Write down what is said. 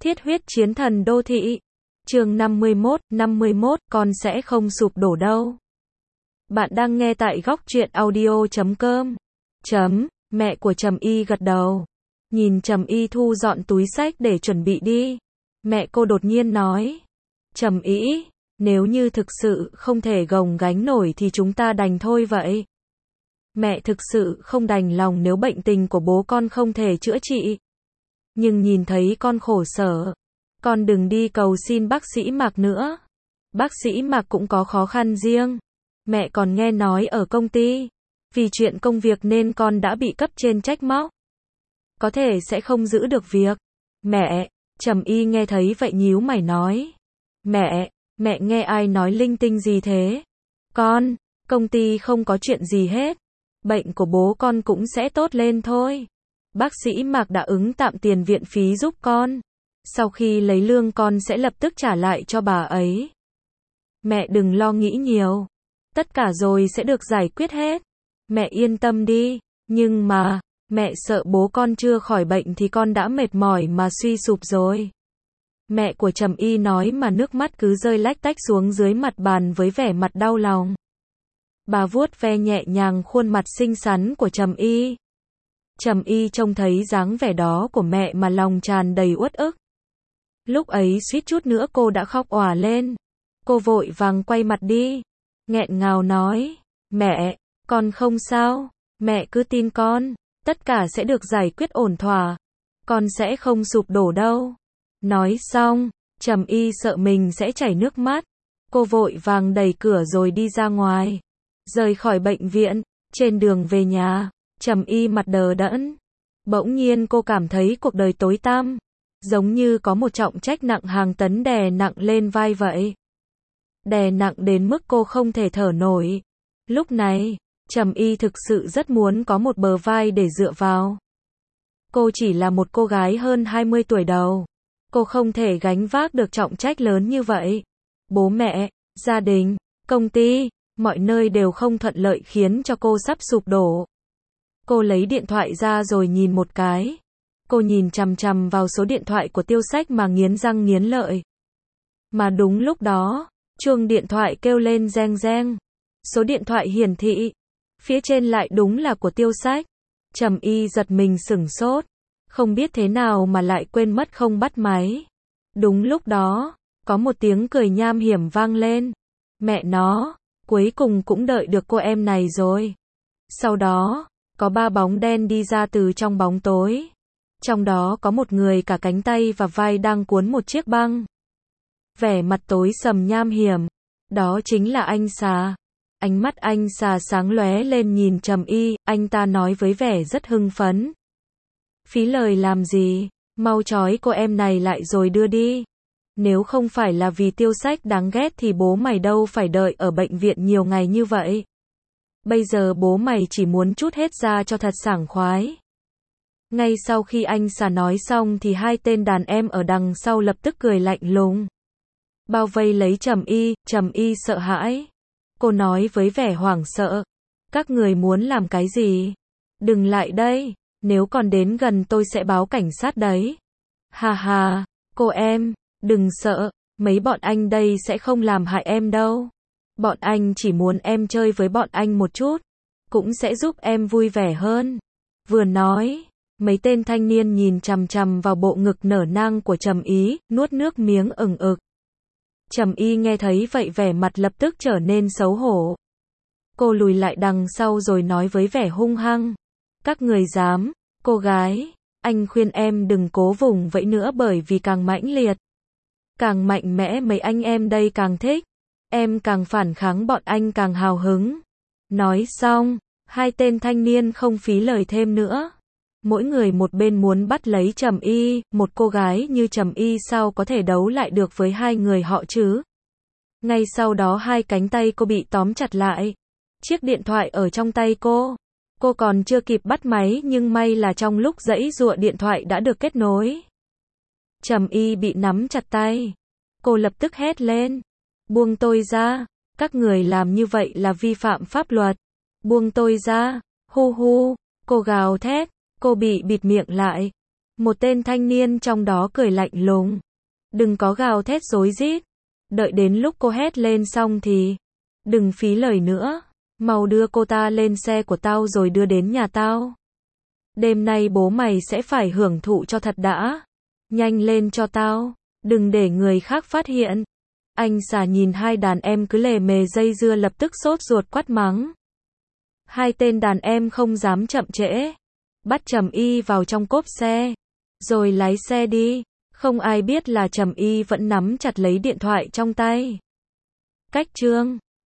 Thiết huyết chiến thần đô thị. Chương 51, con sẽ không sụp đổ đâu. Bạn đang nghe tại góc truyện audio.com. Mẹ của Trầm Y gật đầu. Nhìn Trầm Y thu dọn túi xách để chuẩn bị đi. Mẹ cô đột nhiên nói. Trầm Y, nếu như thực sự không thể gồng gánh nổi thì chúng ta đành thôi vậy. Mẹ thực sự không đành lòng nếu bệnh tình của bố con không thể chữa trị. Nhưng nhìn thấy con khổ sở, con đừng đi cầu xin bác sĩ Mạc nữa. Bác sĩ Mạc cũng có khó khăn riêng. Mẹ còn nghe nói ở công ty, vì chuyện công việc nên con đã bị cấp trên trách móc. Có thể sẽ không giữ được việc. Mẹ, Trầm Y nghe thấy vậy nhíu mày nói. Mẹ nghe ai nói linh tinh gì thế? Con, công ty không có chuyện gì hết. Bệnh của bố con cũng sẽ tốt lên thôi. Bác sĩ Mạc đã ứng tạm tiền viện phí giúp con. Sau khi lấy lương con sẽ lập tức trả lại cho bà ấy. Mẹ đừng lo nghĩ nhiều. Tất cả rồi sẽ được giải quyết hết. Mẹ yên tâm đi. Nhưng mà, mẹ sợ bố con chưa khỏi bệnh thì con đã mệt mỏi mà suy sụp rồi. Mẹ của Trầm Y nói mà nước mắt cứ rơi lách tách xuống dưới mặt bàn với vẻ mặt đau lòng. Bà vuốt ve nhẹ nhàng khuôn mặt xinh xắn của Trầm Y. Trầm Y trông thấy dáng vẻ đó của mẹ mà lòng tràn đầy uất ức. Lúc ấy suýt chút nữa cô đã khóc òa lên. Cô vội vàng quay mặt đi, nghẹn ngào nói, mẹ, con không sao, mẹ cứ tin con, tất cả sẽ được giải quyết ổn thỏa, con sẽ không sụp đổ đâu. Nói xong, Trầm Y sợ mình sẽ chảy nước mắt, cô vội vàng đẩy cửa rồi đi ra ngoài, rời khỏi bệnh viện. Trên đường về nhà, Trầm Y mặt đờ đẫn, bỗng nhiên cô cảm thấy cuộc đời tối tăm, giống như có một trọng trách nặng hàng tấn đè nặng lên vai vậy. Đè nặng đến mức cô không thể thở nổi. Lúc này, Trầm Y thực sự rất muốn có một bờ vai để dựa vào. Cô chỉ là một cô gái hơn 20 tuổi đầu. Cô không thể gánh vác được trọng trách lớn như vậy. Bố mẹ, gia đình, công ty, mọi nơi đều không thuận lợi khiến cho cô sắp sụp đổ. Cô lấy điện thoại ra rồi nhìn một cái. Cô nhìn chằm chằm vào số điện thoại của Tiêu Sách mà nghiến răng nghiến lợi. Mà đúng lúc đó, chuông điện thoại kêu lên reng reng. Số điện thoại hiển thị, phía trên lại đúng là của Tiêu Sách. Trầm Y giật mình sửng sốt, không biết thế nào mà lại quên mất không bắt máy. Đúng lúc đó, có một tiếng cười nham hiểm vang lên. Mẹ nó, cuối cùng cũng đợi được cô em này rồi. Sau đó, có 3 bóng đen đi ra từ trong bóng tối. Trong đó có một người cả cánh tay và vai đang cuốn một chiếc băng. Vẻ mặt tối sầm nham hiểm. Đó chính là anh Xà. Ánh mắt anh Xà sáng lóe lên nhìn Trầm Y, anh ta nói với vẻ rất hưng phấn. Phí lời làm gì, mau trói cô em này lại rồi đưa đi. Nếu không phải là vì Tiêu Sách đáng ghét thì bố mày đâu phải đợi ở bệnh viện nhiều ngày như vậy. Bây giờ bố mày chỉ muốn trút hết ra cho thật sảng khoái. Ngay sau khi anh Xà nói xong thì 2 tên đàn em ở đằng sau lập tức cười lạnh lùng. Bao vây lấy Trầm Y sợ hãi. Cô nói với vẻ hoảng sợ. Các người muốn làm cái gì? Đừng lại đây, nếu còn đến gần tôi sẽ báo cảnh sát đấy. Ha ha, cô em, đừng sợ, mấy bọn anh đây sẽ không làm hại em đâu. Bọn anh chỉ muốn em chơi với bọn anh một chút, cũng sẽ giúp em vui vẻ hơn. Vừa nói, mấy tên thanh niên nhìn chằm chằm vào bộ ngực nở nang của Trầm Y, nuốt nước miếng ừng ực. Trầm Y nghe thấy vậy vẻ mặt lập tức trở nên xấu hổ. Cô lùi lại đằng sau rồi nói với vẻ hung hăng. Các người dám, cô gái, anh khuyên em đừng cố vùng vẫy nữa bởi vì càng mãnh liệt, càng mạnh mẽ mấy anh em đây càng thích. Em càng phản kháng bọn anh càng hào hứng. Nói xong, 2 tên thanh niên không phí lời thêm nữa. Mỗi người một bên muốn bắt lấy Trầm Y, một cô gái như Trầm Y sao có thể đấu lại được với 2 người họ chứ? Ngay sau đó 2 cánh tay cô bị tóm chặt lại. Chiếc điện thoại ở trong tay cô còn chưa kịp bắt máy nhưng may là trong lúc giãy giụa điện thoại đã được kết nối. Trầm Y bị nắm chặt tay. Cô lập tức hét lên. Buông tôi ra, các người làm như vậy là vi phạm pháp luật. Buông tôi ra, hu hu, cô gào thét. Cô bị bịt miệng lại. Một tên thanh niên trong đó cười lạnh lùng. Đừng có gào thét rối rít. Đợi đến lúc cô hét lên xong thì đừng phí lời nữa. Mau đưa cô ta lên xe của tao rồi đưa đến nhà tao. Đêm nay bố mày sẽ phải hưởng thụ cho thật đã. Nhanh lên cho tao. Đừng để người khác phát hiện. Anh Xà nhìn hai đàn em cứ lề mề dây dưa lập tức sốt ruột quát mắng. Hai tên đàn em không dám chậm trễ. Bắt Trầm Y vào trong cốp xe. Rồi lái xe đi. Không ai biết là Trầm Y vẫn nắm chặt lấy điện thoại trong tay. Cách chương